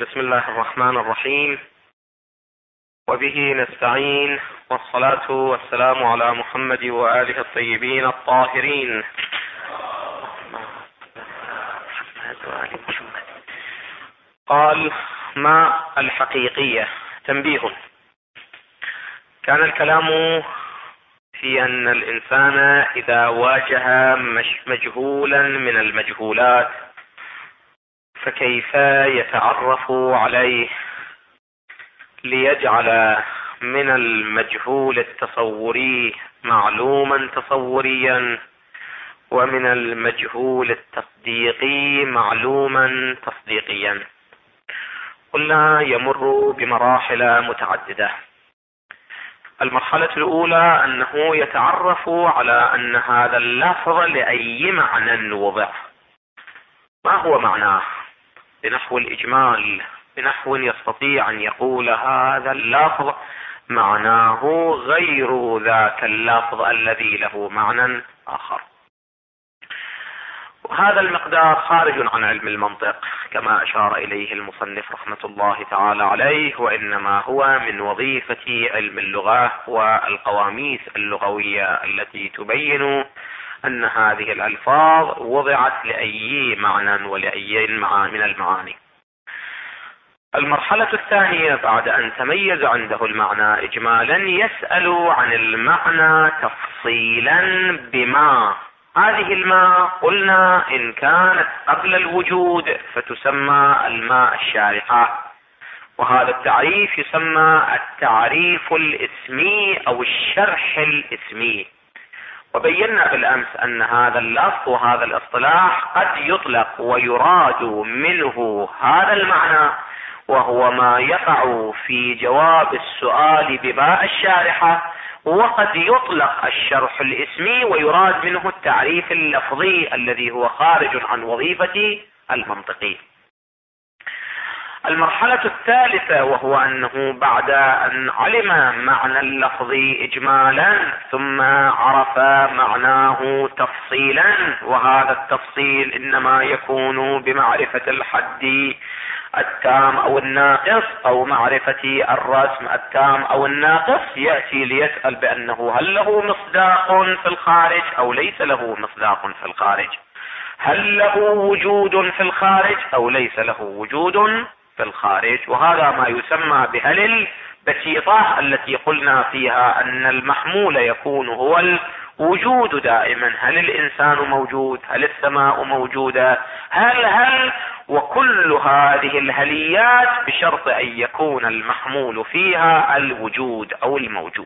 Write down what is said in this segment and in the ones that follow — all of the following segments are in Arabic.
بسم الله الرحمن الرحيم، وبه نستعين، والصلاة والسلام على محمد وآله الطيبين الطاهرين. قال: ما الحقيقية؟ تنبيه: كان الكلام في أن الإنسان إذا واجه مجهولا من المجهولات فكيف يتعرف عليه ليجعل من المجهول التصوري معلوما تصوريا، ومن المجهول التصديقي معلوما تصديقيا. قلنا يمر بمراحل متعددة. المرحلة الأولى أنه يتعرف على أن هذا اللفظ لأي معنى وضع، ما هو معناه بنحو الإجمال، بنحو يستطيع أن يقول هذا اللفظ معناه غير ذاك اللفظ الذي له معنى آخر. وهذا المقدار خارج عن علم المنطق كما أشار إليه المصنف رحمة الله تعالى عليه، وإنما هو من وظيفة علم اللغة والقواميس اللغوية التي تبين أن هذه الألفاظ وضعت لأي معنى ولأي من المعاني. المرحلة الثانية بعد أن تميز عنده المعنى إجمالا يسأل عن المعنى تفصيلا بما. هذه الماء قلنا إن كانت قبل الوجود فتسمى الماء الشارحة، وهذا التعريف يسمى التعريف الاسمي أو الشرح الاسمي. وبينا بالأمس أن هذا اللفظ وهذا الاصطلاح قد يطلق ويراد منه هذا المعنى، وهو ما يقع في جواب السؤال بماء الشارحة، وقد يطلق الشرح الاسمي ويراد منه التعريف اللفظي الذي هو خارج عن وظيفة المنطقي. المرحلة الثالثة وهو أنه بعد أن علم معنى اللفظ إجمالا ثم عرف معناه تفصيلا، وهذا التفصيل إنما يكون بمعرفة الحد التام أو الناقص أو معرفة الرسم التام أو الناقص، يأتي ليسأل بأنه هل له مصداق في الخارج أو ليس له مصداق في الخارج، هل له وجود في الخارج أو ليس له وجود في الخارج. وهذا ما يسمى بهل البسيطة التي قلنا فيها أن المحمول يكون هو الوجود دائما. هل الإنسان موجود؟ هل السماء موجودة؟ هل وكل هذه الهليات بشرط أن يكون المحمول فيها الوجود أو الموجود.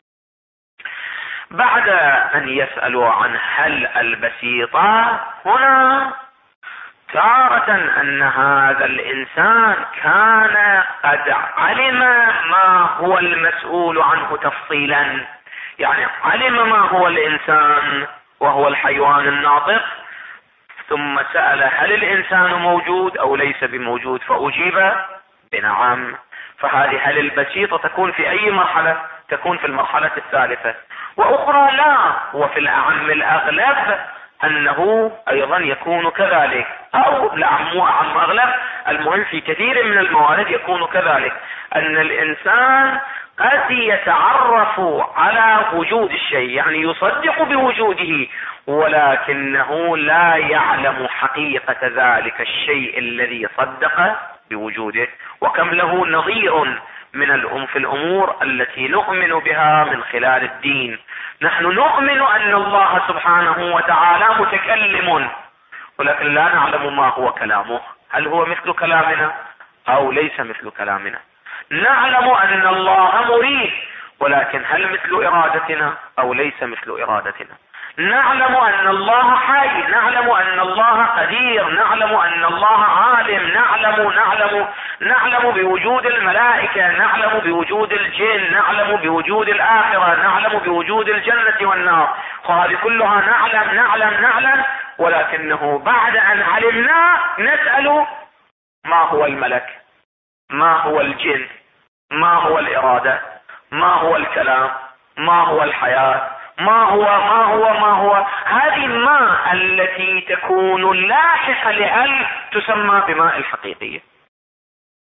بعد أن يسألوا عن هل البسيطة، هنا تارة أن هذا الإنسان كان قد علم ما هو المسؤول عنه تفصيلا، يعني علم ما هو الإنسان وهو الحيوان الناطق، ثم سأل هل الإنسان موجود أو ليس بموجود، فأجيب بنعم. فهذه هل البسيطة تكون في أي مرحلة؟ تكون في المرحلة الثالثة. وأخرى لا، وفي الأعم الأغلب أنه أيضا يكون كذلك، أو الأعم وأعم أغلب، المهم في كثير من الموارد يكون كذلك، أن الإنسان قد يتعرف على وجود الشيء، يعني يصدق بوجوده، ولكنه لا يعلم حقيقة ذلك الشيء الذي صدق بوجوده. وكم له نظير من في الأمور التي نؤمن بها من خلال الدين. نحن نؤمن أن الله سبحانه وتعالى متكلم، ولكن لا نعلم ما هو كلامه، هل هو مثل كلامنا أو ليس مثل كلامنا. نعلم أن الله مريد، ولكن هل مثل إرادتنا أو ليس مثل إرادتنا. نعلم أن الله حي، نعلم أن الله قدير، نعلم أن الله عالم، نعلم بوجود الملائكة، نعلم بوجود الجن، نعلم بوجود الآخرة، نعلم بوجود الجنة والنار. وهذه كلها نعلم، ولكنه بعد أن علمنا نسأل ما هو الملك، ما هو الجن، ما هو الإرادة، ما هو الكلام، ما هو الحياة، ما هو. هذه ما التي تكون لاحقة لأن تسمى بماء الحقيقية.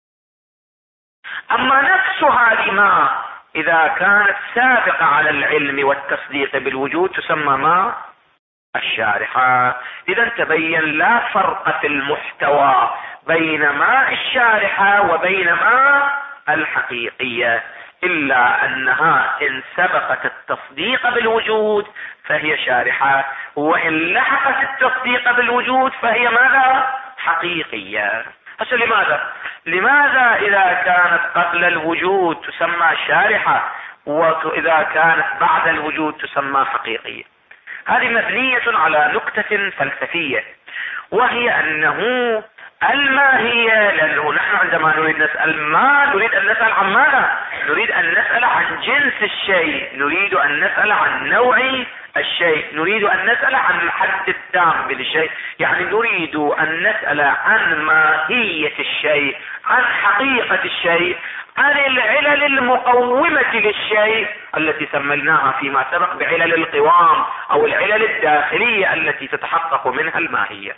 اما نفس هذه ماء اذا كانت سابقة على العلم والتصديق بالوجود تسمى ماء الشارحة. اذا تبين لا فرق في المحتوى بين ماء الشارحة وبين ماء الحقيقية، الا انها ان سبقت التصديق بالوجود فهي شارحة، وان لحقت التصديق بالوجود فهي ماذا؟ حقيقية. هسه لماذا اذا كانت قبل الوجود تسمى شارحة واذا كانت بعد الوجود تسمى حقيقية؟ هذه مبنية على نكتة فلسفية، وهي انه الماهية، لانه نحن عندما نريد نسأل ما نريد ان نسأل عن ماذا؟ نريد ان نسأل عن جنس الشيء، نريد ان نسأل عن نوع الشيء، نريد ان نسأل عن الحد التام للشيء، يعني نريد ان نسأل عن ماهية الشيء، عن حقيقة الشيء، عن العلل المقومة للشيء التي سميناها فيما سبق بعلل القوام او العلل الداخلية التي تتحقق منها الماهية.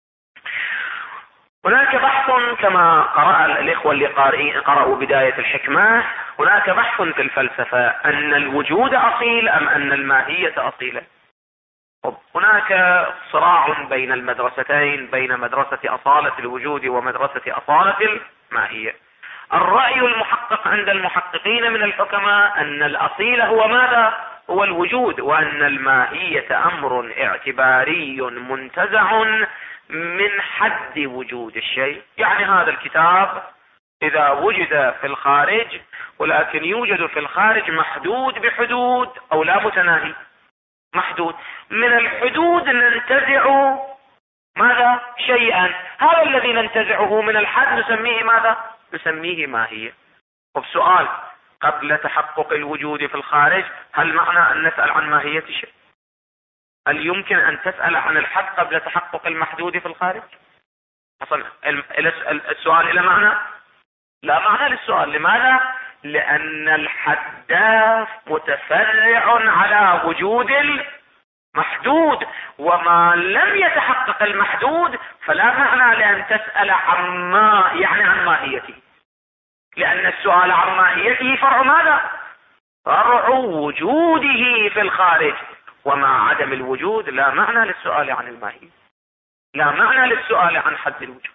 هناك بحث كما قرأ الإخوة اللي قرأوا بداية الحكمة، هناك بحث في الفلسفة أن الوجود أصيل أم أن الماهية أصيلة. هناك صراع بين المدرستين، بين مدرسة أصالة الوجود ومدرسة أصالة الماهية. الرأي المحقق عند المحققين من الحكماء أن الأصيل هو ماذا؟ هو الوجود، وأن الماهية أمر اعتباري منتزع من حد وجود الشيء. يعني هذا الكتاب إذا وجد في الخارج، ولكن يوجد في الخارج محدود بحدود أو لا متناهي، محدود من الحدود ننتزع ماذا؟ شيئا، هذا الذي ننتزعه من الحد نسميه ماذا؟ نسميه ماهية. وبسؤال، قبل تحقق الوجود في الخارج هل معنى أن نسأل عن ماهية الشيء؟ هل يمكن أن تسأل عن الحد قبل تحقق المحدود في الخارج؟ أصلا السؤال إلى معنى؟ لا معنى للسؤال. لماذا؟ لأن الحد متفرع على وجود المحدود، وما لم يتحقق المحدود فلا معنى لأن تسأل عن ما يعني عن ماهيته، لأن السؤال عن ماهيته فرع ماذا؟ فرع وجوده في الخارج، ومع عدم الوجود لا معنى للسؤال عن الماهية، لا معنى للسؤال عن حد الوجود.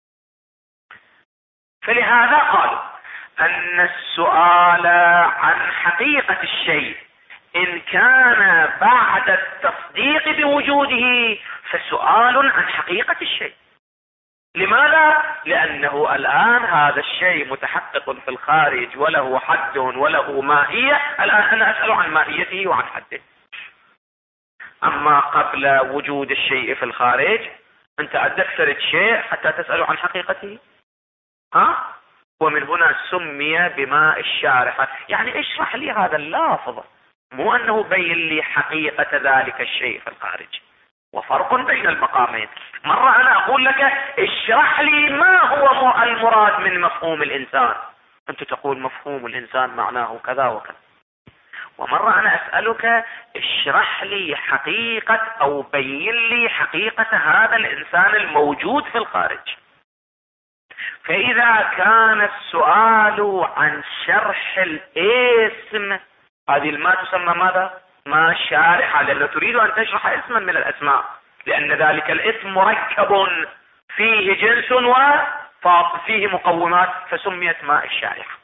فلهذا قالوا أن السؤال عن حقيقة الشيء إن كان بعد التصديق بوجوده فسؤال عن حقيقة الشيء. لماذا؟ لأنه الآن هذا الشيء متحقق في الخارج وله حد وله ماهية، الآن أنا أسأل عن ماهيته وعن حده. أما قبل وجود الشيء في الخارج أنت عندك تريد شيء حتى تسأل عن حقيقته، ومن هنا سمي بماء الشارحة. يعني اشرح لي هذا اللافظ، مو أنه بين لي حقيقة ذلك الشيء في الخارج، وفرق بين المقامين. مرة أنا أقول لك اشرح لي ما هو المراد من مفهوم الإنسان، أنت تقول مفهوم الإنسان معناه كذا وكذا. ومرة أنا أسألك اشرح لي حقيقة أو بين لي حقيقة هذا الإنسان الموجود في الخارج. فإذا كان السؤال عن شرح الاسم، هذه الماء تسمى ماذا؟ ماء شارحة، لأنه تريد أن تشرح اسما من الأسماء، لأن ذلك الاسم مركب فيه جنس وفيه مقومات، فسميت ماء الشارحة.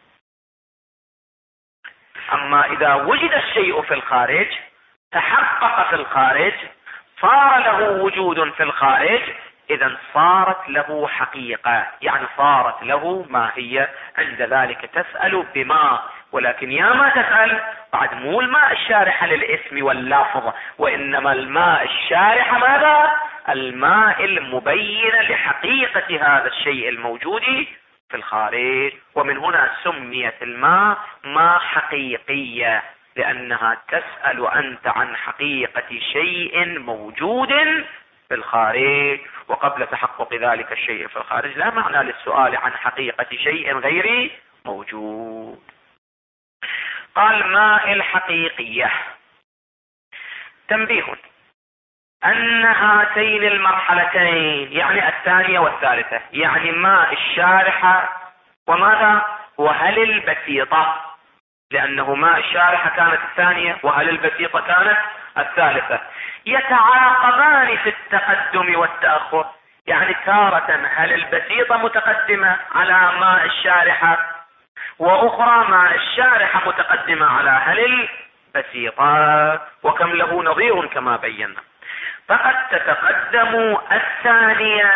أما إذا وجد الشيء في الخارج، تحقق في الخارج، صار له وجود في الخارج، إذا صارت له حقيقة، يعني صارت له ماهية. عند ذلك تسأل بما، ولكن يا ما تسأل بعد مو الماء الشارحة للاسم واللفظ، وإنما الماء الشارحة ماذا؟ الماء المبين لحقيقة هذا الشيء الموجود في الخارج. ومن هنا سميت الماء ماء حقيقية، لأنها تسأل أنت عن حقيقة شيء موجود في الخارج، وقبل تحقق ذلك الشيء في الخارج لا معنى للسؤال عن حقيقة شيء غير موجود. قال ماء الحقيقية. تنبيه أن هاتين المرحلتين، يعني الثانية والثالثة، يعني ماء الشارحة وماذا؟ وهل البسيطة، لأنه ماء الشارحة كانت الثانية وهل البسيطة كانت الثالثة، يتعاقبان في التقدم والتأخر. يعني تارة هل البسيطة متقدمة على ماء الشارحة، وأخرى ماء الشارحة متقدمة على هل البسيطة، وكم له نظير كما بينا. فقد تتقدم الثانية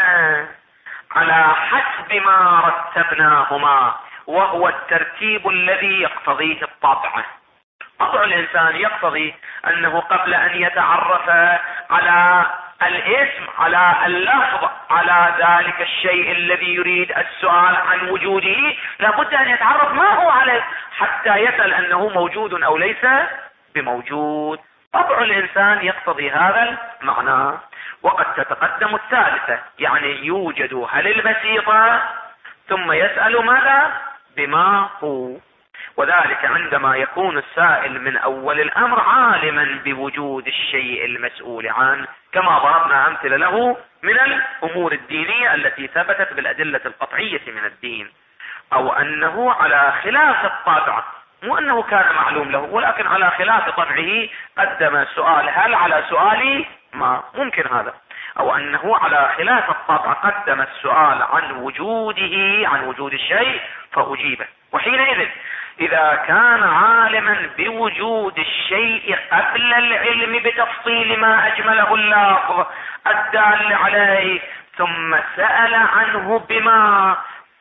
على حسب ما رتبناهما، وهو الترتيب الذي يقتضيه الطبع. طبع الإنسان يقتضي أنه قبل أن يتعرف على الاسم، على اللفظ، على ذلك الشيء الذي يريد السؤال عن وجوده، لابد أن يتعرف ما هو عليه حتى يسأل أنه موجود أو ليس بموجود. طبع الإنسان يقتضي هذا المعنى. وقد تتقدم الثالثة، يعني يوجد هل البسيطة ثم يسأل ماذا بما هو، وذلك عندما يكون السائل من أول الأمر عالما بوجود الشيء المسؤول عنه، كما ضربنا أمثلة له من الأمور الدينية التي ثبتت بالأدلة القطعية من الدين، أو أنه على خلاف الطبع، مو أنه كان معلوم له، ولكن على خلاف طبعه قدم سؤال هل على سؤال ما، ممكن هذا. أو أنه على خلاف الطبع قدم السؤال عن وجوده، عن وجود الشيء فأجيبه. وحينئذ إذا كان عالما بوجود الشيء قبل العلم بتفصيل ما أجمله اللفظ الدال عليه، ثم سأل عنه بما،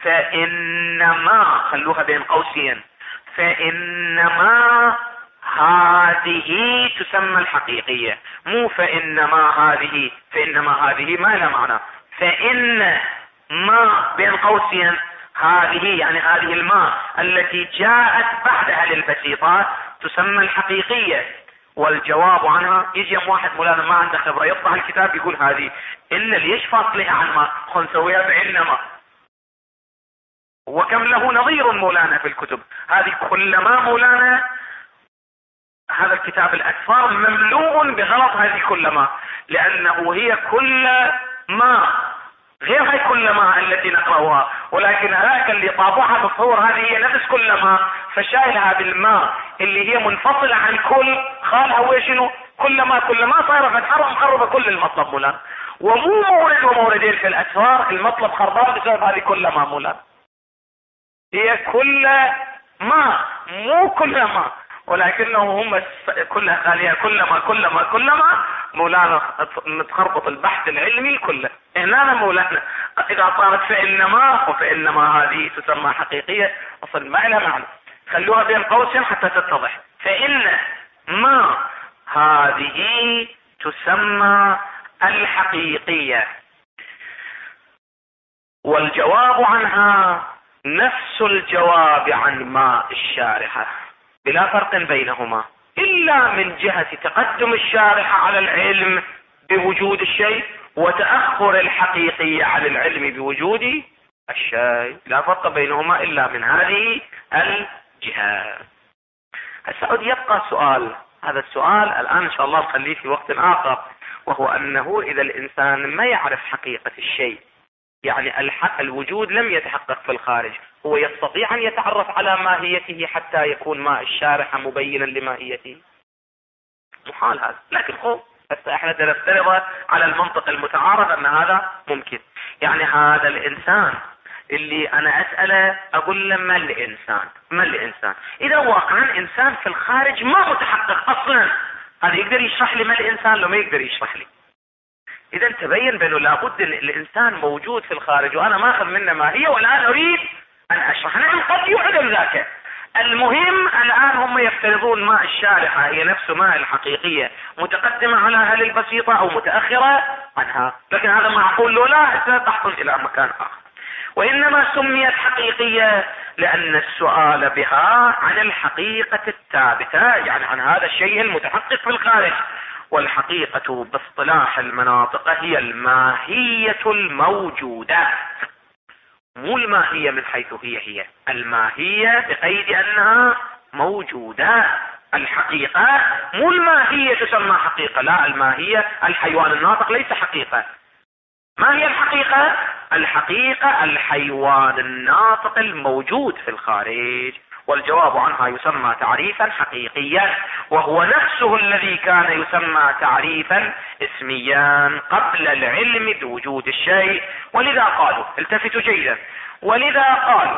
فإنما، خلوها بين قوسين، فإنما هذه تسمى الحقيقية، مو فإنما هذه، فإنما هذه ما لها معنى. فإن ما بين قوسين هذه، يعني هذه الماء التي جاءت بعدها للبسيطات تسمى الحقيقية. والجواب عنها يجي واحد مولانا ما عنده خبرة يطبع الكتاب يقول هذه إن ليش فاصلها عن ما، خل نسويها بإنما، وكم له نظير مولانا في الكتب هذه كلما. مولانا هذا الكتاب الأكثر مملوء بغلط هذه كلما، لأنه هي كل ما غير هاي كل ما التي نقرأها، ولكن هذاك اللي طابعها مصور هذه هي نفس كل ما، فشايلها بالماء اللي هي منفصلة عن كل، خالها هو شنو كل ما صايرة فتحرة مخربة كل المطلب مولانا، ومو مورد وموردين في الأسفار، المطلب خربان بسبب هذه كل ما مولانا، هي كل ما مو كل ما، ولكنهم هم كلها خالية كل ما مولانا متخربط البحث العلمي كله. هنا مولانا إذا صارت فإنما وفإنما هذه تسمى حقيقية أصلا ما لها معنى، خلوها بين قوسين حتى تتضح. فإن ما هذه تسمى الحقيقية، والجواب عنها نفس الجواب عن ماء الشارحة بلا فرق بينهما، إلا من جهة تقدم الشارحة على العلم بوجود الشيء وتأخر الحقيقي على العلم بوجود الشيء، لا فرق بينهما إلا من هذه الجهة. السعود يبقى سؤال، هذا السؤال الآن إن شاء الله نخليه في وقت آخر، وهو أنه إذا الإنسان ما يعرف حقيقة الشيء، يعني الوجود لم يتحقق في الخارج، هو يستطيع أن يتعرف على ماهيته حتى يكون ماء الشارحة مبينا لماهيته؟ محال هذا. لكن احنا نفترض على المنطق المتعارف أن هذا ممكن. يعني هذا الإنسان اللي أنا أسأله أقول له ما الإنسان إذا واقعا إنسان في الخارج ما متحقق أصلا، هذا يقدر يشرح لي ما الإنسان لو ما يقدر يشرح لي؟ إذا تبين بأنه لابد الإنسان موجود في الخارج وأنا ما أخذ منه ما هي، والآن أريد أن أشرح. نعم قد يعدم ذاك، المهم الآن هم يفترضون ماء الشارحة هي نفس ماء الحقيقية، متقدمة على هل البسيطة أو متأخرة عنها، لكن هذا معقول له لا تحصل إلى مكان آخر. وإنما سميت حقيقية لأن السؤال بها عن الحقيقة الثابتة، يعني عن هذا الشيء المتحقق في الخارج. والحقيقة باصطلاح المناطق هي الماهية الموجودة، مو الماهية من حيث هي الماهية بقيد أنها موجودة. الحقيقة مو الماهية تسمى حقيقة، لا، الماهية الحيوان الناطق ليس حقيقة. ما هي الحقيقة؟ الحقيقة الحيوان الناطق الموجود في الخارج، والجواب عنها يسمى تعريفا حقيقيا، وهو نفسه الذي كان يسمى تعريفا اسميا قبل العلم بوجود الشيء. ولذا قالوا، التفتوا جيدا، ولذا قالوا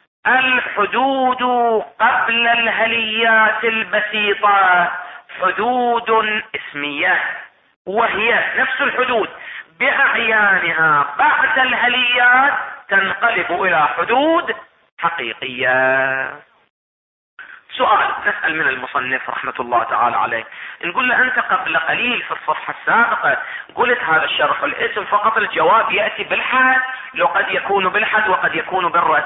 الحدود قبل الهليات البسيطة حدود اسمية، وهي نفس الحدود بأعيانها بعد الهليات تنقلب إلى حدود حقيقية. سؤال نسأل من المصنف رحمة الله تعالى عليه، نقول له أنت قبل قليل في الصفحة السابقة قلت هذا الشرح الاسم فقط الجواب يأتي بالحد، لو قد يكون بالحد وقد يكون بالرسم.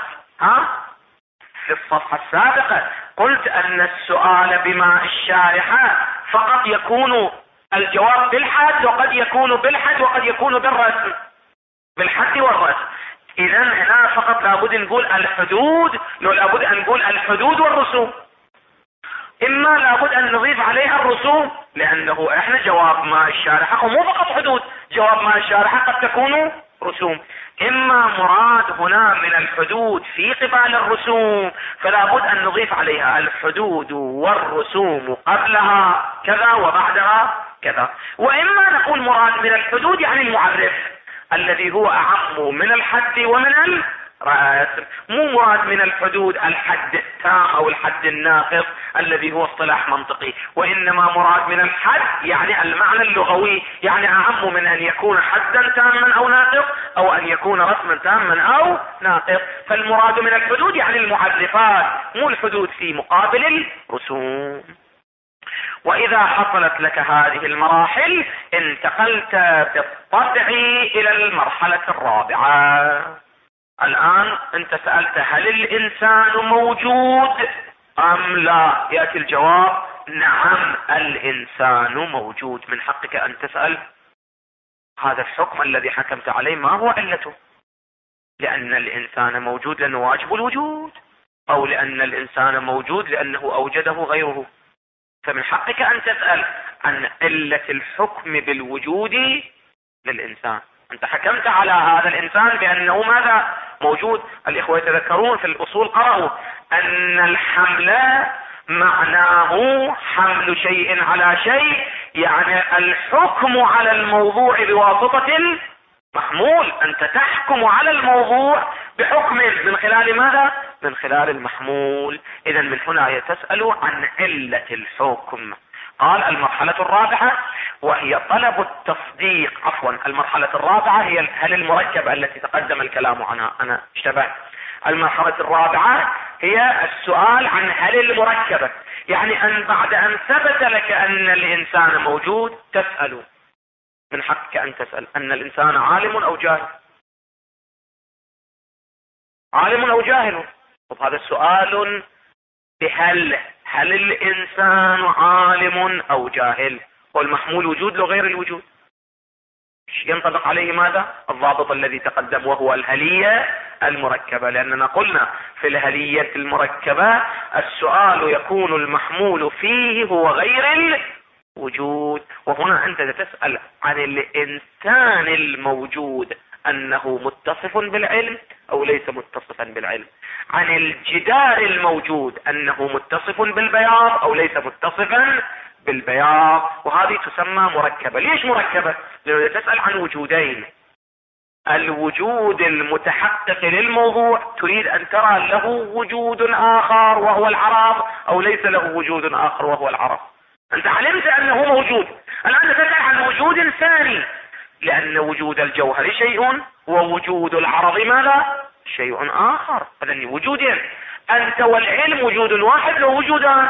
في الصفحة السابقة قلت أن السؤال بما الشارحة فقط يكون الجواب بالحد، وقد يكون بالحد وقد يكون بالرسم، بالحد والرسم. إذا هنا فقط لابد نقول الحدود، لو لابد أن نقول الحدود والرسوم، إما لابد أن نضيف عليها الرسوم، لأنه إحنا جواب ما الشارحة ومو فقط حدود، جواب ما الشارحة قد تكون رسوم. إما مراد هنا من الحدود في قبال الرسوم، فلا بد أن نضيف عليها الحدود والرسوم قبلها كذا وبعدها كذا. وإما نقول مراد من الحدود يعني المعرف الذي هو أعم من الحد ومن الرسم، مو مراد من الحدود الحد التام أو الحد الناقص الذي هو اصطلاح منطقي، وإنما مراد من الحد يعني المعنى اللغوي، يعني أعم من أن يكون حدا تاما أو ناقص، أو أن يكون رسما تاما أو ناقص. فالمراد من الحدود يعني المعرفات، مو الحدود في مقابل الرسوم. وإذا حصلت لك هذه المراحل انتقلت بالطبع إلى المرحلة الرابعة. الآن أنت سألت هل الإنسان موجود أم لا؟ يأتي الجواب نعم الإنسان موجود. من حقك أن تسأل هذا الحكم الذي حكمت عليه ما هو علته؟ لأن الإنسان موجود لأنه واجب الوجود، أو لأن الإنسان موجود لأنه أوجده غيره. فمن حقك أن تسأل عن علة الحكم بالوجود للإنسان. أنت حكمت على هذا الإنسان بأنه ماذا؟ موجود. الإخوة يتذكرون في الأصول قرأوا أن الحمل معناه حمل شيء على شيء، يعني الحكم على الموضوع بواسطة المحمول. أنت تحكم على الموضوع بحكم من خلال ماذا؟ من خلال المحمول. إذا من هنا تسأل عن علة الحكم. قال المرحلة الرابعة وهي طلب التصديق، عفوا المرحلة الرابعة هي هل المركبة التي تقدم الكلام عنها، أنا اشتبهت. المرحلة الرابعة هي السؤال عن هل المركبة، يعني أن بعد أن ثبت لك أن الإنسان موجود تسأل. من حقك أن تسأل أن الإنسان عالم أو جاهل، عالم أو جاهل. طب هذا السؤال بهل، هل الإنسان عالم أو جاهل؟ والمحمول وجود لو غير الوجود ينطبق عليه ماذا؟ الضابط الذي تقدم وهو الهلية المركبة، لأننا قلنا في الهلية المركبة السؤال يكون المحمول فيه هو غير الوجود. وهنا أنت تسأل عن الإنسان الموجود أنه متصف بالعلم أو ليس متصفا بالعلم، عن الجدار الموجود أنه متصف بالبياض أو ليس متصفا بالبياض، وهذه تسمى مركبة. ليش مركبة؟ لأنه تسأل عن وجودين، الوجود المتحقق للموضوع تريد أن ترى له وجود آخر وهو العرض أو ليس له وجود آخر وهو العرض. أنت علمت أنه موجود، الآن تسأل عن وجود ثاني، لأن وجود الجوهر شيء ووجود العرض ماذا؟ شيء آخر. هذا وجودين، أنت والعلم وجود واحد لو وجودان،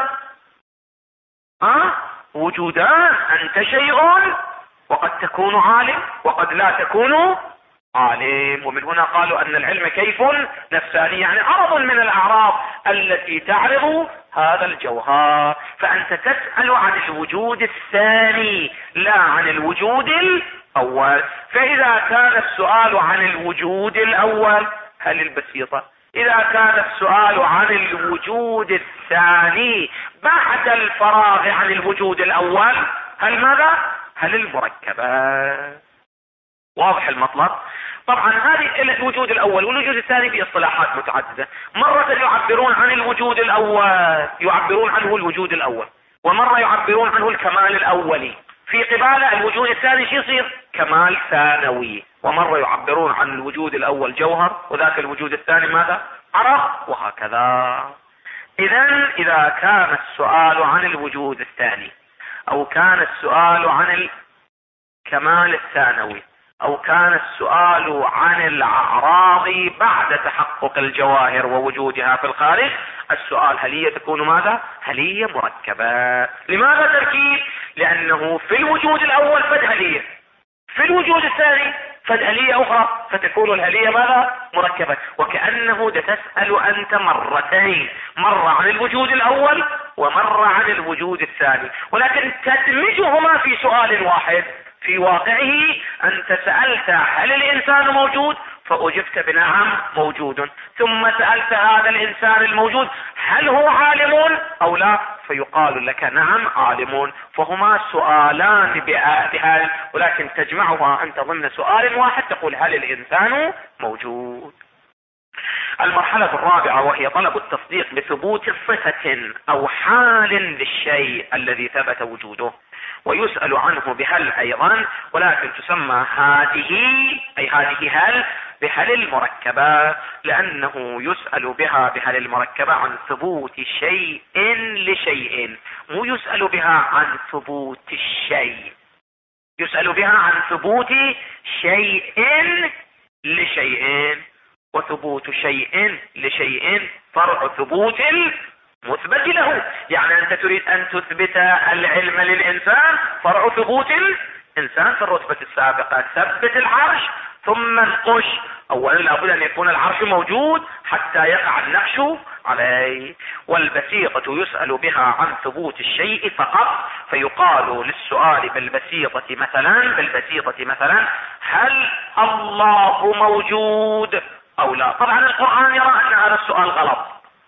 وجودان، أنت شيء وقد تكون عالم وقد لا تكون عالم. ومن هنا قالوا أن العلم كيف نفساني، يعني عرض من الأعراض التي تعرض هذا الجوهر. فأنت تسأل عن الوجود الثاني لا عن الوجود الأول. فإذا كان السؤال عن الوجود الأول هل البسيطة، إذا كان السؤال عن الوجود الثاني بعد الفراغ عن الوجود الأول هل ماذا؟ هل المركبة. واضح المطلب؟ طبعا هذه الوجود الاول والوجود الثاني باصطلاحات متعددة. مرة يعبرون عن الوجود الاول، يعبرون عنه الوجود الاول، ومرة يعبرون عنه الكمال الاولي، في قبالة الوجود الثاني شو يصير؟ كمال ثانوي. ومرة يعبرون عن الوجود الاول جوهر، وذاك الوجود الثاني ماذا؟ عرق، وهكذا. اذا كان السؤال عن الوجود الثاني، او كان السؤال عن الكمال الثانوي، او كان السؤال عن الاعراض بعد تحقق الجواهر ووجودها في الخارج، السؤال هل هي تكون ماذا؟ هل هي مركبة. لماذا تركيب؟ لانه في الوجود الاول فد هلية، في الوجود الثاني فد هلية اخرى، فتكون الهلية ماذا؟ مركبة. وكأنه تسأل انت مرتين، مرة عن الوجود الاول ومرة عن الوجود الثاني، ولكن تدمجهما في سؤال واحد. في واقعه انت سألت هل الانسان موجود؟ فاجبت بنعم موجود. ثم سألت هذا الانسان الموجود هل هو عالم او لا؟ فيقال لك نعم عالمون. فهما سؤالان بهذا، ولكن تجمعها انت ضمن سؤال واحد، تقول هل الانسان موجود. المرحلة الرابعة وهي طلب التصديق بثبوت صفة او حال للشيء الذي ثبت وجوده، ويسأل عنه بهل ايضا، ولكن تسمى هذه هل بهل المركبة، لانه يسأل بها بهل المركبة عن ثبوت شيء لشيء، مو يسأل بها عن ثبوت الشيء، يسأل بها عن ثبوت شيء لشيء. وثبوت شيء لشيء فرع ثبوت المثبت له. يعني انت تريد ان تثبت العلم للانسان، فرع ثبوت الانسان في الرتبة السابقة. ثبت العرش ثم انقش. اولا لابد ان يكون العرش موجود حتى يقع النقش عليه. والبسيطة يسأل بها عن ثبوت الشيء فقط، فيقال للسؤال بالبسيطة مثلا هل الله موجود او لا؟ طبعا القرآن يرى ان هذا السؤال غلط.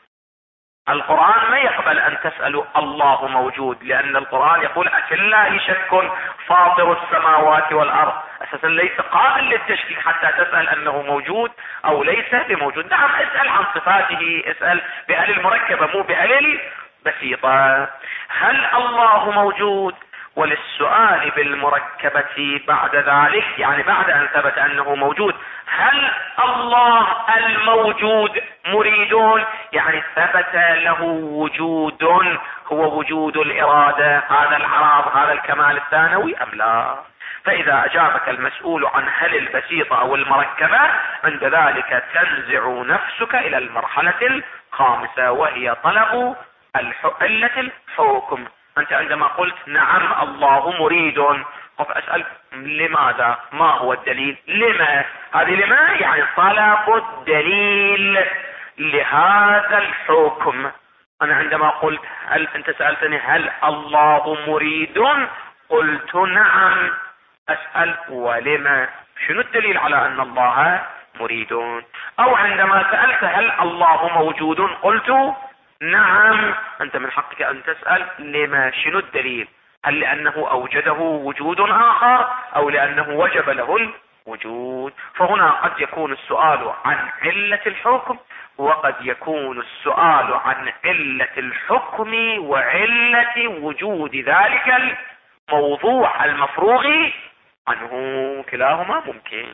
القرآن ما يقبل ان تسأل الله موجود، لان القرآن يقول أفي الله شك فاطر السماوات والارض. اساسا ليس قابل للتشكيك حتى تسأل انه موجود او ليس بموجود. نعم اسأل عن صفاته، اسأل بهل المركبة مو بهل البسيطة. هل الله موجود؟ وللسؤال بالمركبة بعد ذلك، يعني بعد ان ثبت انه موجود، هل الله الموجود مريدون؟ يعني ثبت له وجود هو وجود الارادة، هذا العراض، هذا الكمال الثانوي ام لا؟ فاذا اجابك المسؤول عن هل البسيطة او المركبة، عند ذلك تنزع نفسك الى المرحلة الخامسة، وهي طلب علة الحكم. انت عندما قلت نعم الله مريد، فاسأل لماذا؟ ما هو الدليل؟ لما؟ هذه لما يعني طلب الدليل لهذا الحكم. انا عندما قلت انت سألتني هل الله مريد، قلت نعم. اسأل ولما؟ شنو الدليل على ان الله مريد؟ او عندما سألت هل الله موجود، قلت نعم. انت من حقك ان تسأل لما؟ شنو الدليل؟ هل لانه اوجده وجود اخر، او لانه وجب له الوجود؟ فهنا قد يكون السؤال عن علة الحكم، وقد يكون السؤال عن علة الحكم وعلة وجود ذلك الموضوع المفروغ عنه، كلاهما ممكن.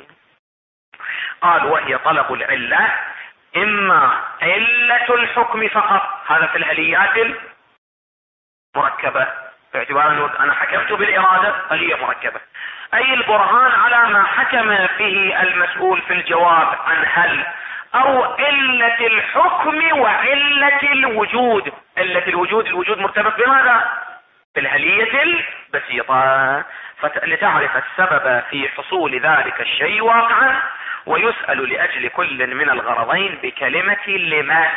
قال وهي طلب العلة، اما علة الحكم فقط، هذا في الهليات المركبة، باعتبار انه انا حكمت بالارادة فهي مركبة، اي البرهان على ما حكم به المسؤول في الجواب عن هل، او علة الحكم وعلة الوجود. علة الوجود مرتبط بماذا؟ بالهلية البسيطة، لتعرف السبب في حصول ذلك الشيء واقعا. ويسأل لأجل كل من الغرضين بكلمة لما،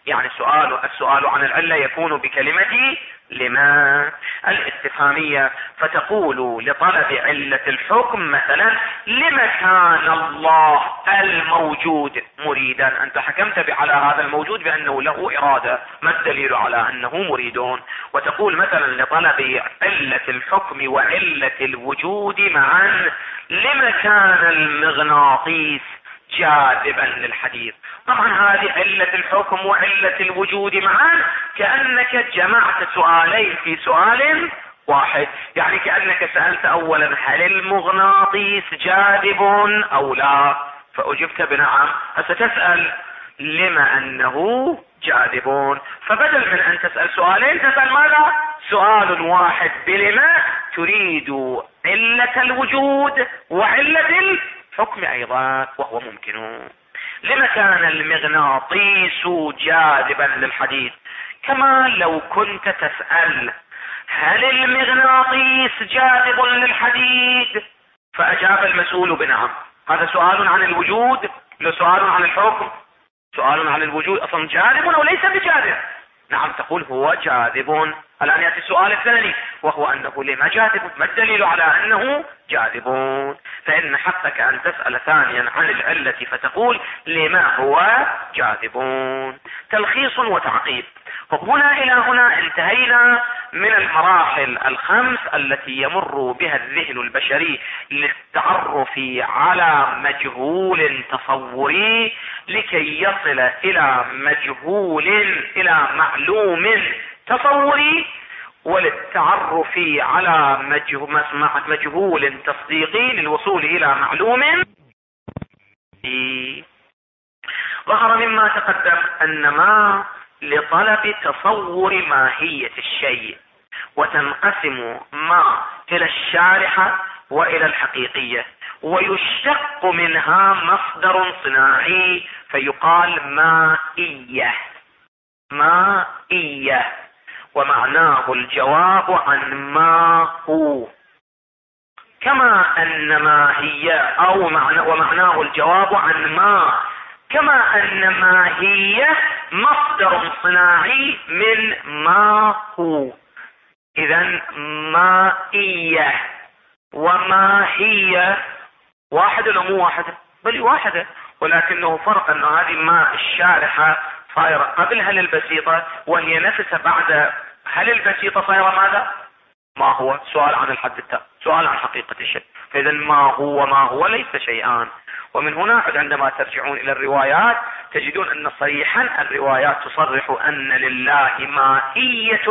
يعني السؤال عن العلة يكون بكلمة لما الاستفهامية، فتقول لطلب علة الحكم مثلا: لما كان الله الموجود مريدا؟ انت حكمت على هذا الموجود بانه له ارادة، ما الدليل على انه مريد؟ وتقول مثلا لطلب علة الحكم وعلة الوجود معا: لما كان المغناطيس جاذبا للحديد؟ طبعا هذه علة الحكم وعلة الوجود معا كأنك جمعت سؤالين في سؤال واحد، يعني كأنك سألت اولا: هل المغناطيس جاذب او لا؟ فاجبت بنعم. ستسأل: لما انه جاذب؟ فبدل من ان تسأل سؤالين تسأل ماذا؟ سؤال واحد بلما، تريد علة الوجود وعلة الحكم ايضا، وهو ممكن. لما كان المغناطيس جاذبا للحديد؟ كما لو كنت تسأل: هل المغناطيس جاذب للحديد؟ فأجاب المسؤول بنعم. هذا سؤال عن الوجود، لو سؤال عن الحكم. سؤال عن الوجود اصلا جاذب او ليس بجاذب؟ نعم، تقول هو جاذب. الان ياتي السؤال الثاني وهو انه لما جاذب؟ ما الدليل على انه جاذب؟ فان حقك ان تسأل ثانيا عن العلة فتقول: لما هو جاذب؟ تلخيص وتعقيب. هنا الى هنا انتهينا من المراحل الخمس التي يمر بها الذهن البشري للتعرف على مجهول تصوري لكي يصل الى الى معلوم تصوري، وللتعرف على مجهول تصديقي للوصول الى معلوم. ظهر مما تقدم ان ما لطلب تصور ماهية الشيء، وتنقسم ما الى الشارحة والى الحقيقية، ويشتق منها مصدر صناعي فيقال مائية، ومعناه الجواب عن ما هو، كما ان ما هي ومعناه الجواب عن ما، كما ان ما هي مصدر صناعي من ما هو. اذا مائية وما هي واحدة ولا مو واحدة؟ بل واحدة، ولكنه فرق انه هذه ما الشارحة صايرة قبل هل البسيطة، وهي نفسها بعد هل البسيطة صايرة ماذا؟ ما هو. سؤال عن الحد التام، سؤال عن حقيقة الشيء. فاذا ما هو ليس شيئان. ومن هنا عندما ترجعون الى الروايات تجدون ان صريحا الروايات تصرح ان لله مائية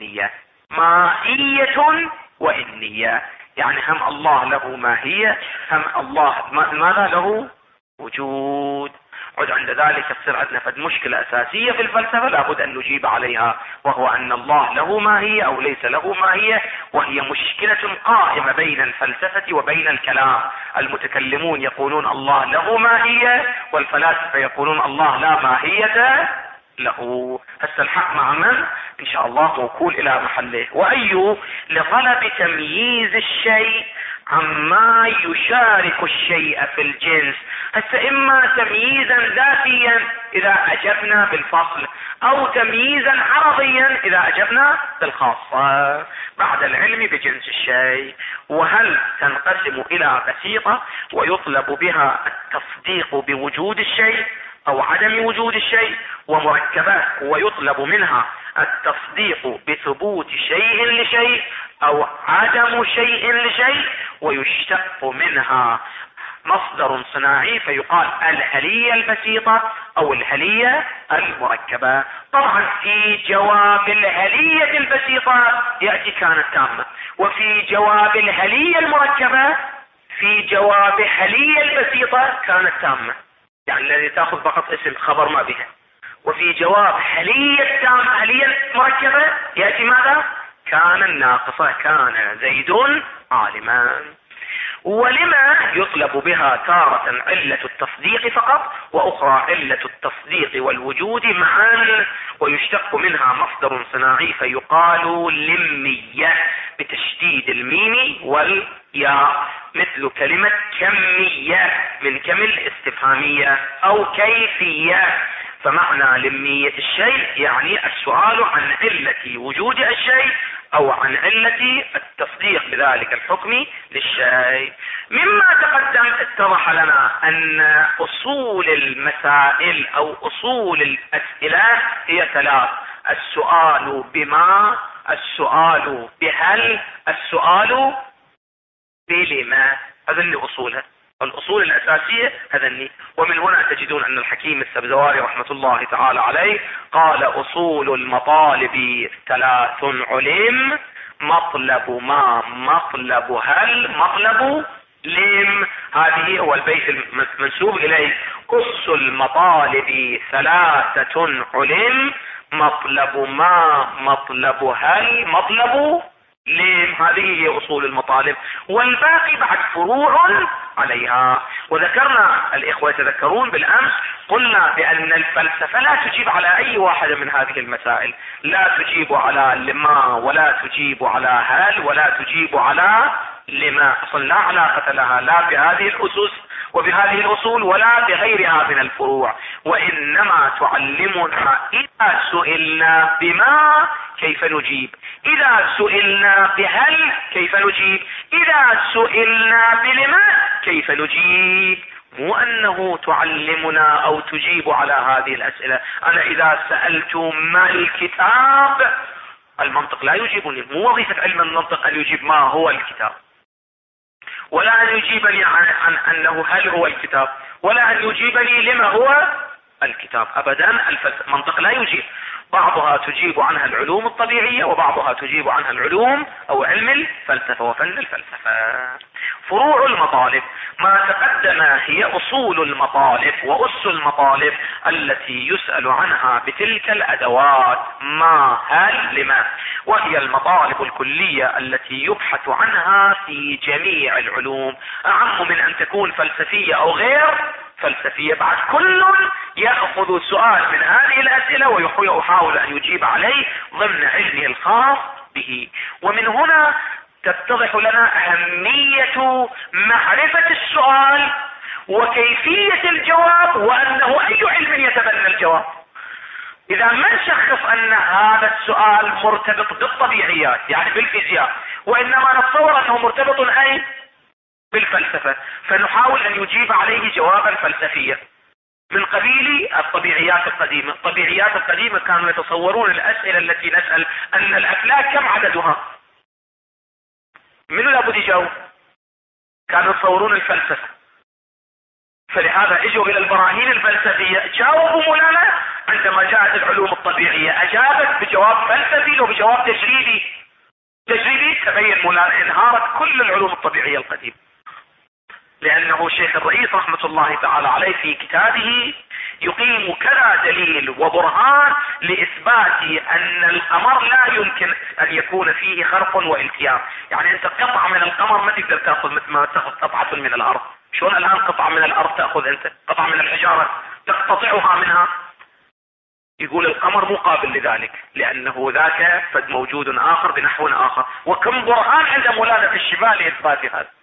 وإنية، يعني هم الله له ماهية، هم الله ماذا له وجود. عند ذلك تصير عندنا فد مشكلة اساسية في الفلسفة لابد ان نجيب عليها، وهو ان الله له ماهية او ليس له ماهية، وهي مشكلة قائمة بين الفلسفة وبين الكلام. المتكلمون يقولون الله له ماهية، والفلاسفة يقولون الله لا ماهية له. هسه الحق مع من؟ ان شاء الله موكول الى محله. واي لطلب تمييز الشيء عما يشارك الشيء في الجنس. هسه اما تمييزا ذاتيا اذا اجبنا بالفصل، او تمييزا عرضيا اذا اجبنا بالخاصة بعد العلم بجنس الشيء. وهل تنقسم الى بسيطة ويطلب بها التصديق بوجود الشيء او عدم وجود الشيء، ومركبات ويطلب منها التصديق بثبوت شيء لشيء او عدم شيء لشيء، ويشتق منها مصدر صناعي فيقال الهلية البسيطة او الهلية المركبة. طبعا في جواب الهلية البسيطة يأتي كانت تامة، وفي جواب الهلية المركبة في جواب هلية البسيطة كانت تامة، يعني الذي تأخذ فقط اسم خبر ما بها. وفي جواب هلية تامة هلية مركبة يأتي ماذا؟ كان الناقصة، كان زيد عالما. ولما يطلب بها تارة علة التصديق فقط، واخرى علة التصديق والوجود معا، ويشتق منها مصدر صناعي فيقال لمية بتشديد الميم والياء، مثل كلمة كمية من كم الاستفهامية، او كيفية فمعنى لمية الشيء يعني السؤال عن علة وجود الشيء او عن علة التصديق بذلك الحكم للشيء. مما تقدم اتضح لنا ان اصول المسائل او اصول الاسئلة هي ثلاث: السؤال بما، السؤال بهل، السؤال بلما. هذا اللي اصولها، الأصول الأساسية هذني. ومن هنا تجدون أن الحكيم السبزواري رحمة الله تعالى عليه قال: أصول المطالب ثلاث علم: مطلب ما، مطلب هل، مطلب لم. هذه هو البيت المنسوب إليه: أصل المطالب ثلاثة علم: مطلب ما، مطلب هل، مطلب لم. هذه هي أصول المطالب، والباقي بعد فروع عليها. وذكرنا، الإخوة يتذكرون بالأمس قلنا بأن الفلسفة لا تجيب على أي واحدة من هذه المسائل، لا تجيب على لما، ولا تجيب على هل، ولا تجيب على لما. أصلا لا علاقة لها لا بهذه الأسس وبهذه الأصول ولا بغيرها من الفروع، وإنما تعلمنا إذا سئلنا بما كيف نجيب، إذا سئلنا بهل كيف نجيب، إذا سئلنا بلما كيف نجيب. مو أنه تعلمنا أو تجيب على هذه الأسئلة. أنا إذا سألت ما الكتاب، المنطق لا يجيبني. مو وظيفة علم المنطق أن يجيب ما هو الكتاب، ولا أن يجيبني عن أنه هل هو الكتاب، ولا أن يجيبني لما هو الكتاب. أبدا، المنطق لا يجيب. بعضها تجيب عنها العلوم الطبيعية، وبعضها تجيب عنها العلوم أو علم الفلسفة وفن الفلسفة. فروع المطالب ما تقدم هي أصول المطالب وأس المطالب التي يسأل عنها بتلك الأدوات: ما، هل، لما. وهي المطالب الكلية التي يبحث عنها في جميع العلوم، أعم من أن تكون فلسفية أو غير فلسفية. بعد كل يأخذ سؤال من هذه الأسئلة ويحاول أن يجيب عليه ضمن علمه الخاص به. ومن هنا تتضح لنا أهمية معرفة السؤال وكيفية الجواب، وأنه أي علم يتبنى الجواب. إذا ما نشخص أن هذا السؤال مرتبط بالطبيعيات يعني بالفيزياء، وإنما نتصور أنه مرتبط أي بالفلسفة، فنحاول أن يجيب عليه جوابا فلسفيا من قبيل الطبيعيات القديمة. الطبيعيات القديمة كانوا يتصورون الأسئلة التي نسأل أن الأفلاك كم عددها، منو لابد يجاوب؟ كانوا يتصورون الفلسفة، فلهذا اجوا الى البراهين الفلسفية. جاوبوا مولانا عندما جاءت العلوم الطبيعية، اجابت بجواب فلسفي وبجواب تجريبي. تبين مولانا انهارت كل العلوم الطبيعية القديمة، لانه الشيخ الرئيس رحمة الله تعالى عليه في كتابه يقيم كذا دليل وبرهان لإثبات أن القمر لا يمكن أن يكون فيه خرق والتيام. يعني أنت قطعة من القمر ما تقدر تأخذ مثل ما تأخذ قطعة من الأرض. شلون الآن قطعة من الأرض تأخذ أنت قطعة من الحجارة تقتطعها منها؟ يقول القمر مو قابل لذلك، لأنه ذاك فد موجود آخر بنحو آخر. وكم برهان عند مولانا في الشفاء لإثبات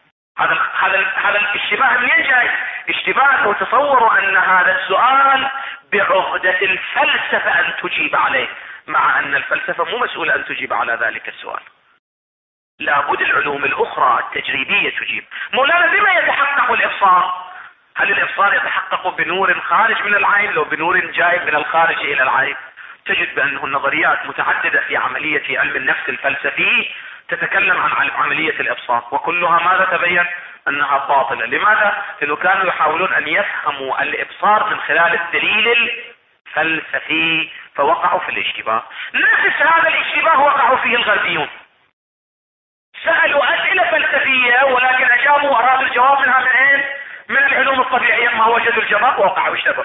هذا الاشتباه. منين جاي؟ اشتباه وتصوروا أن هذا السؤال بعهدة الفلسفة أن تجيب عليه، مع أن الفلسفة مو مسؤولة أن تجيب على ذلك السؤال. لابد العلوم الأخرى التجريبية تجيب. مولانا بما يتحقق الإبصار؟ هل الإبصار يتحقق بنور خارج من العين لو بنور جاي من الخارج إلى العين؟ تجد بأنه النظريات متعددة في عملية علم النفس الفلسفي تتكلم عن عملية الإبصار، وكلها ماذا تبين؟ أنها باطلة. لماذا؟ لأنه كانوا يحاولون أن يفهموا الإبصار من خلال الدليل الفلسفي، فوقعوا في الاشتباه. نفس هذا الاشتباه وقعوا فيه الغربيون، سألوا أسئلة فلسفية ولكن أجابوا وأرادوا الجواب منها من أين؟ من العلوم الطبيعية، ما وجدوا الجواب ووقعوا اشتباه.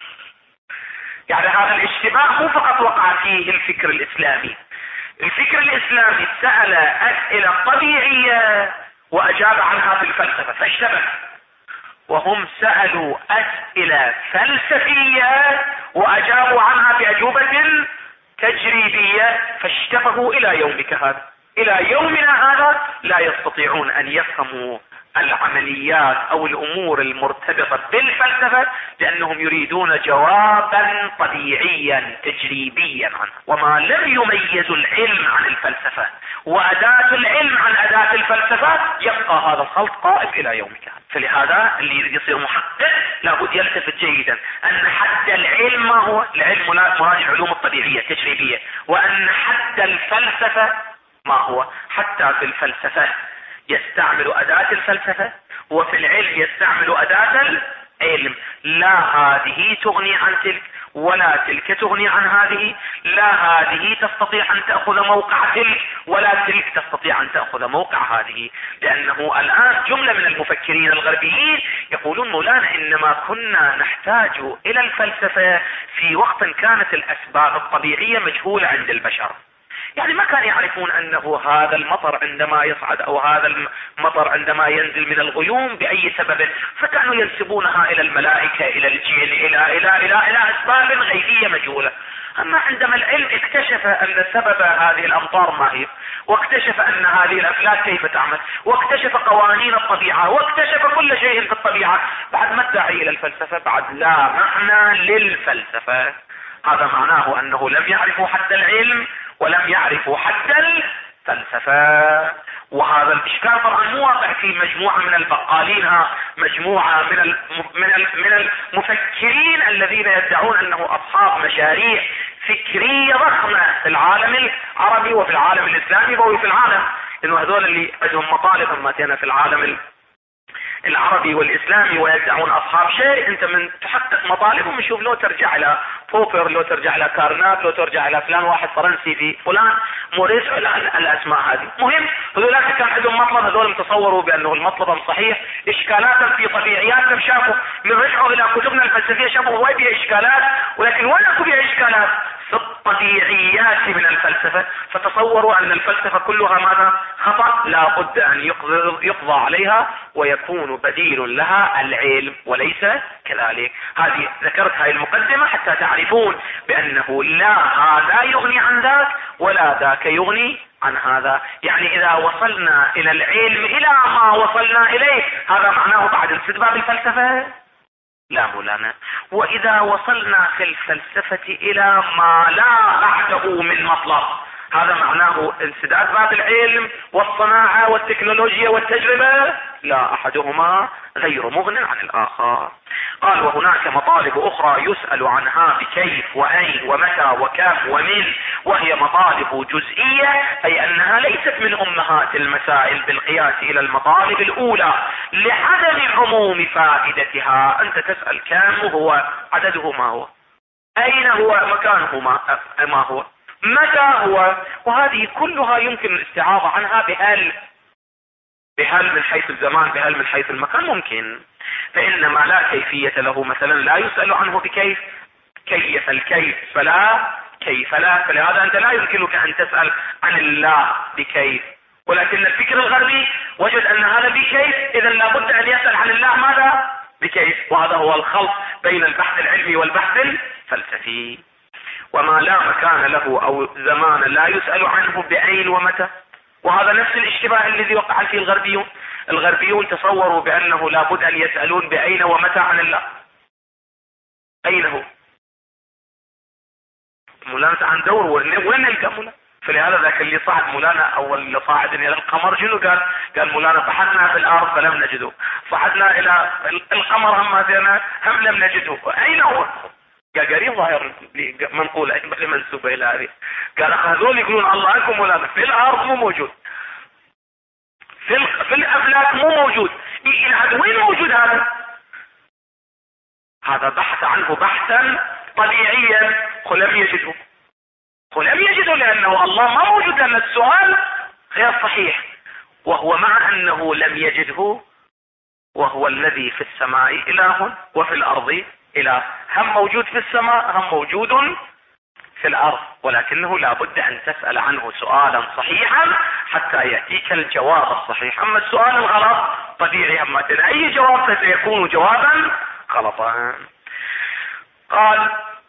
يعني هذا الاشتباه مو فقط وقع فيه الفكر الإسلامي، الفكر الإسلامي سأل أسئلة طبيعية وأجاب عنها في الفلسفة فاشتبه، وهم سألوا أسئلة فلسفية وأجابوا عنها بأجوبة تجريبية فاشتبهوا إلى يومك هذا. إلى يومنا هذا لا يستطيعون أن يفهموا العمليات او الامور المرتبطة بالفلسفة، لانهم يريدون جوابا طبيعيا تجريبيا عنه. وما لم يميزوا العلم عن الفلسفة واداة العلم عن اداة الفلسفة يبقى هذا الخلط قائم الى يومك. فلهذا اللي يريد يصير محقق لابد يلتفت جيدا ان حد العلم ما هو. العلم مراجع العلوم الطبيعية التجريبية، وان حد الفلسفة ما هو. حتى في الفلسفة يستعمل أداة الفلسفة، وفي العلم يستعمل أداة العلم. لا هذه تغني عن تلك ولا تلك تغني عن هذه. لا هذه تستطيع أن تأخذ موقع تلك ولا تلك تستطيع أن تأخذ موقع هذه. لأنه الآن جملة من المفكرين الغربيين يقولون مولانا إنما كنا نحتاج إلى الفلسفة في وقت كانت الأسباب الطبيعية مجهولة عند البشر. يعني ما كانوا يعرفون انه هذا المطر عندما يصعد او هذا المطر عندما ينزل من الغيوم باي سبب، فكانوا ينسبونها الى الملائكة الى الجن الى اسباب غيبية مجهولة. اما عندما العلم اكتشف ان سبب هذه الامطار ما هي، واكتشف ان هذه الافلاك كيف تعمل، واكتشف قوانين الطبيعة، واكتشف كل شيء في الطبيعة، بعد ما الداعي الى الفلسفة؟ بعد لا معنى للفلسفة. هذا معناه انه لم يعرفوا حد العلم ولم يعرفوا حد الفلسفة. وهذا الاشكال طبعا مو واقع في مجموعة من البقالين، مجموعة من المفكرين الذين يدعون انه اصحاب مشاريع فكرية ضخمة في العالم العربي وفي العالم الاسلامي وفي العالم، انه هذول اللي عندهم مطالب ماتنا في العالم العربي والاسلامي ويدعون اصحاب شيء. انت من تحقق مطالبهم نشوف لو ترجع الى بوبر، لو ترجع الى كارناك، لو ترجع الى فلان واحد فرنسي في فلان موريس، الاسماء هذه مهم. هذولاك كان عندهم مطلب، هذول تصوروا بانه المطلب صحيح، اشكالات في طبيعياتهم شافوا، من رجعوا الى كتبنا الفلسفيه شافوا وين بها اشكالات، ولكن وين اكو بها اشكالات؟ في الطبيعيات من الفلسفه. فتصوروا ان الفلسفه كلها ماذا؟ خطأ، لا بد ان يقضى عليها ويكون بديل لها العلم، وليس كذلك. هذه ذكرت هاي المقدمة حتى تعرفون بأنه لا هذا يغني عن ذاك ولا ذاك يغني عن هذا. يعني إذا وصلنا إلى العلم إلى ما وصلنا إليه هذا معناه بعد انسداد الفلسفة؟ لا مولانا. وإذا وصلنا في الفلسفة إلى ما لا بعده من مطلب هذا معناه انسداد باب العلم والصناعة والتكنولوجيا والتجربة، لا أحدهما غير مغن عن الآخر. قال وهناك مطالب أخرى يسأل عنها بكيف وأين ومتى وكم ومن، وهي مطالب جزئية، أي أنها ليست من أمهات المسائل بالقياس إلى المطالب الأولى لعدم عموم فائدتها. أنت تسأل كم هو، عدده ما هو، أين هو، مكانه ما هو، متى هو، وهذه كلها يمكن الاستعاضة عنها بهل من حيث الزمان، بهل من حيث المكان ممكن. فإنما لا كيفية له مثلا لا يسأل عنه بكيف، كيف الكيف فلا كيف لا. فلهذا أنت لا يمكنك أن تسأل عن الله بكيف، ولكن الفكر الغربي وجد أن هذا بكيف، إذا لابد أن يسأل عن الله ماذا؟ بكيف. وهذا هو الخلط بين البحث العلمي والبحث الفلسفي. وما لا مكان له أو زمان لا يسأل عنه بأين ومتى. وهذا نفس الاشتباه الذي وقع فيه الغربيون تصوروا بأنه لابد أن يسألون بأين ومتى عن الله. أين هو؟ مولانا عن دور وين نلقى مولانا؟ فلهذا ذاك اللي صعد مولانا اول اللي صاعد الى القمر شنو قال مولانا بحثنا في الارض فلم نجده، صعدنا الى القمر هم لم نجده، اين هو؟ قال قريب ظاهر منقولة منسوبة الى هذه. قال هذول يقولون الله عنكم مولانا في الارض مو موجود، في الافلاك مو موجود، وين موجود هذا؟ هذا بحث عنه بحثا طبيعيا ولم يجده لأنه الله ما موجود، لأن السؤال غير صحيح. وهو مع أنه لم يجده وهو الذي في السماء إله وفي الأرض إله، هم موجود في السماء هم موجود في الأرض، ولكنه لابد أن تسأل عنه سؤالا صحيحا حتى يأتيك الجواب الصحيح. أما السؤال الغلط طبيعي، أما أي جواب سيكون جوابا غلطا. قال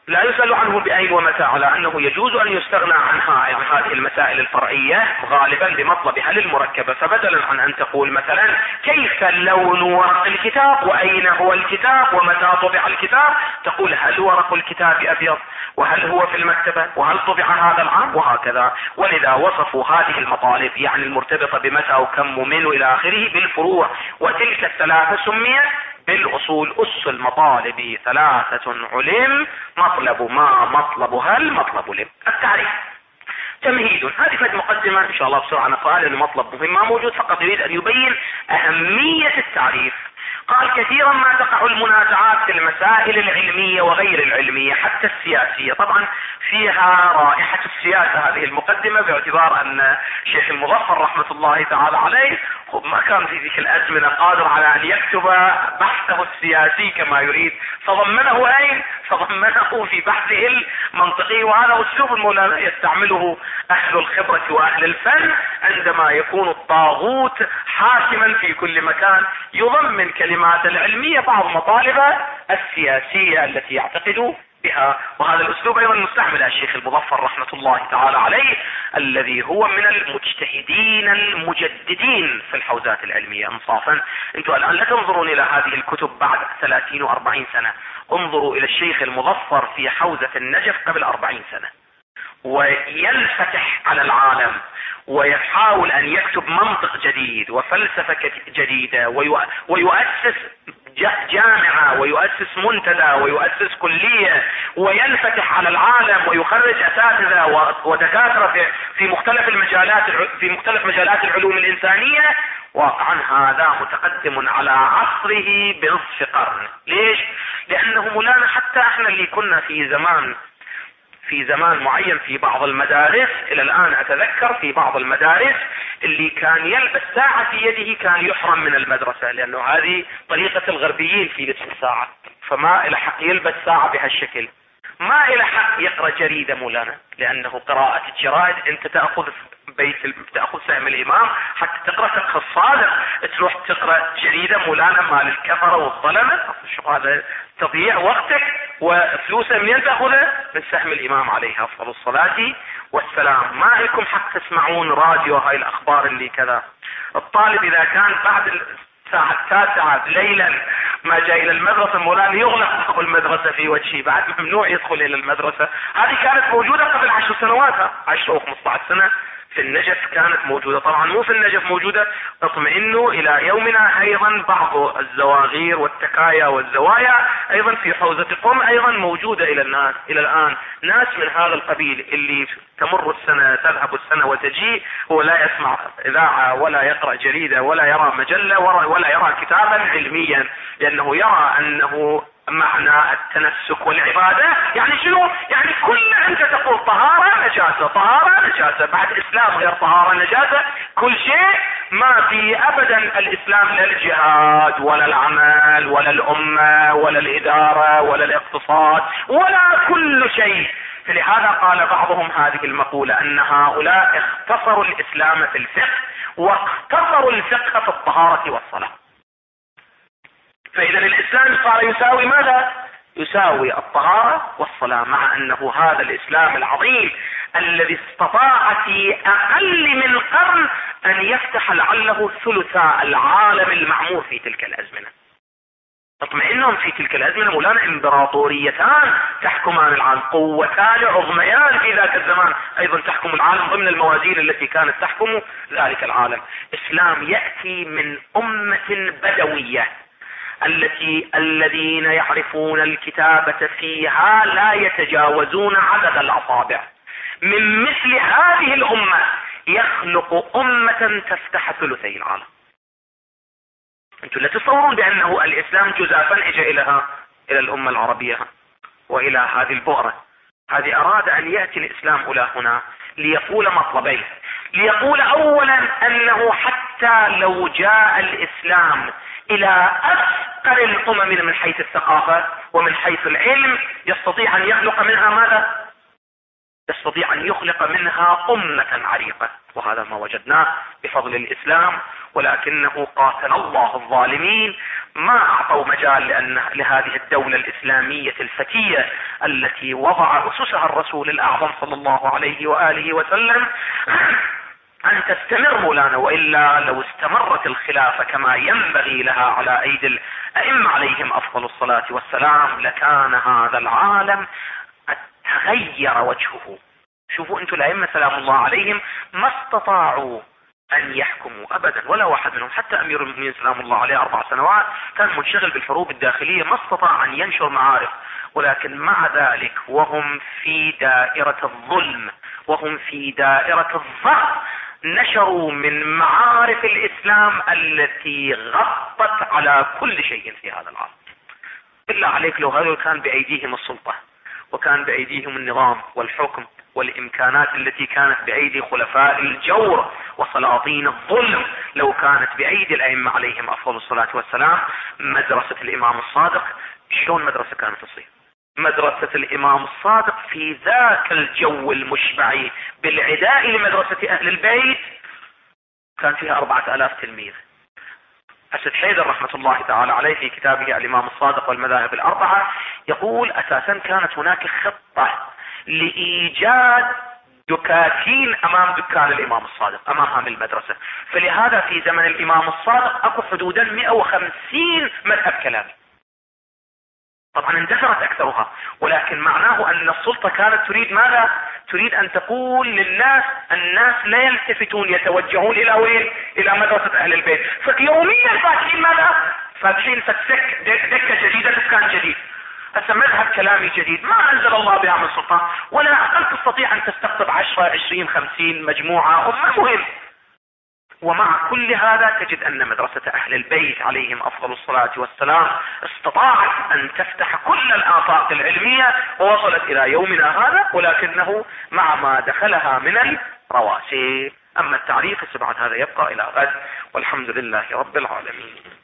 لا يسأل عنه بأين ومتى، على أنه يجوز أن يستغنى عنها، عن هذه المسائل الفرعية غالبا بمطلبها للمركبة. فبدلا عن أن تقول مثلا كيف لون ورق الكتاب وأين هو الكتاب ومتى طبع الكتاب، تقول هل ورق الكتاب أبيض وهل هو في المكتبة وهل طبع هذا العام وهكذا. ولذا وصفوا هذه المطالب يعني المرتبطة بمتى وكم ومن وإلى آخره بالفروع، وتلك الثلاثة سميت بالأصول. أس المطالب ثلاثة علم، مطلب ما، مطلب هل، مطلب لم. التعريف تمهيد، هذه فد مقدمة إن شاء الله بسرعة نقال أن مطلب مهم ما موجود، فقط يريد أن يبين أهمية التعريف. قال كثيرا ما تقع المنازعات في المسائل العلمية وغير العلمية حتى السياسية. طبعا فيها رائحة السياسة هذه المقدمة، باعتبار أن شيخ المظفر رحمة الله تعالى عليه ما كان في ذيك الأزمنة قادر على أن يكتب بحثه السياسي كما يريد، فضمنه أين؟ فضمنه في بحثه المنطقي. وهذا أسلوب المولانا يستعمله أهل الخبرة وأهل الفن عندما يكون الطاغوت حاكما في كل مكان، يضمن كلمات العلمية بعض مطالبه السياسية التي يعتقد بها. وهذا الأسلوب أيضا مستعمل الشيخ المظفر رحمة الله تعالى عليه، الذي هو من المجتهدين المجددين في الحوزات العلمية انصافا. انتم الآن لا تنظرون إلى هذه الكتب بعد 30 و40 سنة، انظروا إلى الشيخ المظفر في حوزة النجف قبل 40 سنة، وينفتح على العالم ويحاول أن يكتب منطق جديد وفلسفة جديدة، ويؤسس جامعة ويؤسس منتدى ويؤسس كلية، وينفتح على العالم ويخرج أساتذة ودكاترة في مختلف مجالات العلوم الإنسانية. واقعا هذا متقدم على عصره بنصف قرن. ليش؟ لأنه مولانا حتى احنا اللي كنا في زمان معين في بعض المدارس، الى الان اتذكر في بعض المدارس اللي كان يلبس ساعة في يده كان يحرم من المدرسة، لانه هذه طريقة الغربيين في لبس الساعة، فما إلى حق يلبس ساعة بهالشكل، ما إلى حق يقرأ جريدة مولانا، لانه قراءة الجرائد انت تأخذ سهم الامام حتى تقرأ فقه الصادق، تروح تقرأ جريدة مولانا مال الكفرة والظلمة، شو هذا؟ تضيع وقتك وفلوسه منين تأخذه؟ من سهم الامام عليه افضل الصلاة والسلام. ما لكم حق تسمعون راديو هاي الاخبار اللي كذا. الطالب اذا كان بعد الساعة 9 ليلا ما جاء الى المدرسة مولانا يغلق باب المدرسة في وجهه، بعد ممنوع يدخل الى المدرسة. هذه كانت موجودة قبل 10 سنوات، 10 أو 15 سنة في النجف كانت موجودة. طبعا مو في النجف موجودة، اطمئنوا الى يومنا ايضا بعض الزواغير والتكايا والزوايا ايضا في حوزة قم ايضا موجودة الى الان. ناس من هذا القبيل اللي تمر السنة تذهب السنة وتجي، هو لا يسمع اذاعة ولا يقرأ جريدة ولا يرى مجلة ولا يرى كتابا علميا، لانه يرى انه معنى التنسك والعبادة يعني شنو؟ يعني كل انت تقول طهارة نجاسة، طهارة نجاسة، بعد اسلام غير طهارة نجاسة، كل شيء ما في ابدا الاسلام، لا الجهاد ولا العمل ولا الامة ولا الادارة ولا الاقتصاد ولا كل شيء. فلهذا قال بعضهم هذه المقولة ان هؤلاء اختصروا الاسلام في الفقه واختصروا الفقه في الطهارة والصلاة. فإذا الإسلام صار يساوي ماذا؟ يساوي الطهارة والصلاة، مع أنه هذا الإسلام العظيم الذي استطاع في أقل من قرن أن يفتح لعله ثلثاء العالم المعمور في تلك الأزمنة. اطمئنهم في تلك الأزمنة مولانا إمبراطوريتان تحكمان العالم، قوتان عظميان في ذاك الزمان أيضا تحكم العالم ضمن الموازين التي كانت تحكم ذلك العالم. إسلام يأتي من أمة بدوية الذين يعرفون الكتابة فيها لا يتجاوزون عدد الأصابع. من مثل هذه الأمة يخلق أمة تفتح ثلثي العالم. أنتم لا تصورون بأنه الإسلام جزافا اجى إلى الأمة العربية وإلى هذه البؤرة. هذه أراد أن يأتي الإسلام إلى هنا ليقول مطلبين. ليقول أولا أنه حتى لو جاء الإسلام إلى أفقر الأمم من حيث الثقافة ومن حيث العلم يستطيع أن يخلق منها ماذا؟ يستطيع أن يخلق منها أمة عريقة، وهذا ما وجدناه بفضل الإسلام. ولكنه قاتل الله الظالمين ما أعطوا مجال لهذه الدولة الإسلامية الفتية التي وضع أسسها الرسول الأعظم صلى الله عليه وآله وسلم أن تستمر مولانا. وإلا لو استمرت الخلافة كما ينبغي لها على أيدي الأئمة عليهم أفضل الصلاة والسلام لكان هذا العالم تغير وجهه. شوفوا أنتم الأئمة سلام الله عليهم ما استطاعوا أن يحكموا أبدا، ولا واحد منهم. حتى أمير المؤمنين سلام الله عليه 4 سنوات كان منشغل بالحروب الداخلية، ما استطاع أن ينشر معارف. ولكن مع ذلك وهم في دائرة الظلم، وهم في دائرة الضغط، نشروا من معارف الإسلام التي غطت على كل شيء في هذا العالم. بالله عليك لو هذول كان بأيديهم السلطة، وكان بأيديهم النظام والحكم والإمكانات التي كانت بأيدي خلفاء الجور وسلاطين الظلم، لو كانت بأيدي الأئمة عليهم أفضل الصلاة والسلام، مدرسة الإمام الصادق شلون مدرسة كانت تصير؟ مدرسة الإمام الصادق في ذاك الجو المشبع بالعداء لمدرسة أهل البيت كان فيها 4000 تلميذ. أسد حيدر رحمة الله تعالى عليه في كتابه الإمام الصادق والمذاهب الأربعة يقول أساسا كانت هناك خطة لإيجاد دكاكين أمام دكان الإمام الصادق أمام هذه المدرسة. فلهذا في زمن الإمام الصادق أكو حدودا 150 مذهب كلامي، طبعا اندثرت أكثرها، ولكن معناه أن السلطة كانت تريد ماذا؟ تريد أن تقول للناس الناس لا يلتفتون، يتوجهون إلى وين؟ إلى مدرسة أهل البيت. فيوميا فاتحين ماذا؟ فاتحين فتسك دكة جديدة، دكان جديد، هسه مذهب كلامي جديد ما أنزل الله بها من سلطان، ولا أقل تستطيع أن تستقطب 10 20 50 مجموعة مهم. ومع كل هذا تجد أن مدرسة أهل البيت عليهم أفضل الصلاة والسلام استطاعت أن تفتح كل الآفاق العلمية ووصلت إلى يومنا هذا، ولكنه مع ما دخلها من الرواسب. أما التعريف بعد هذا يبقى إلى غد، والحمد لله رب العالمين.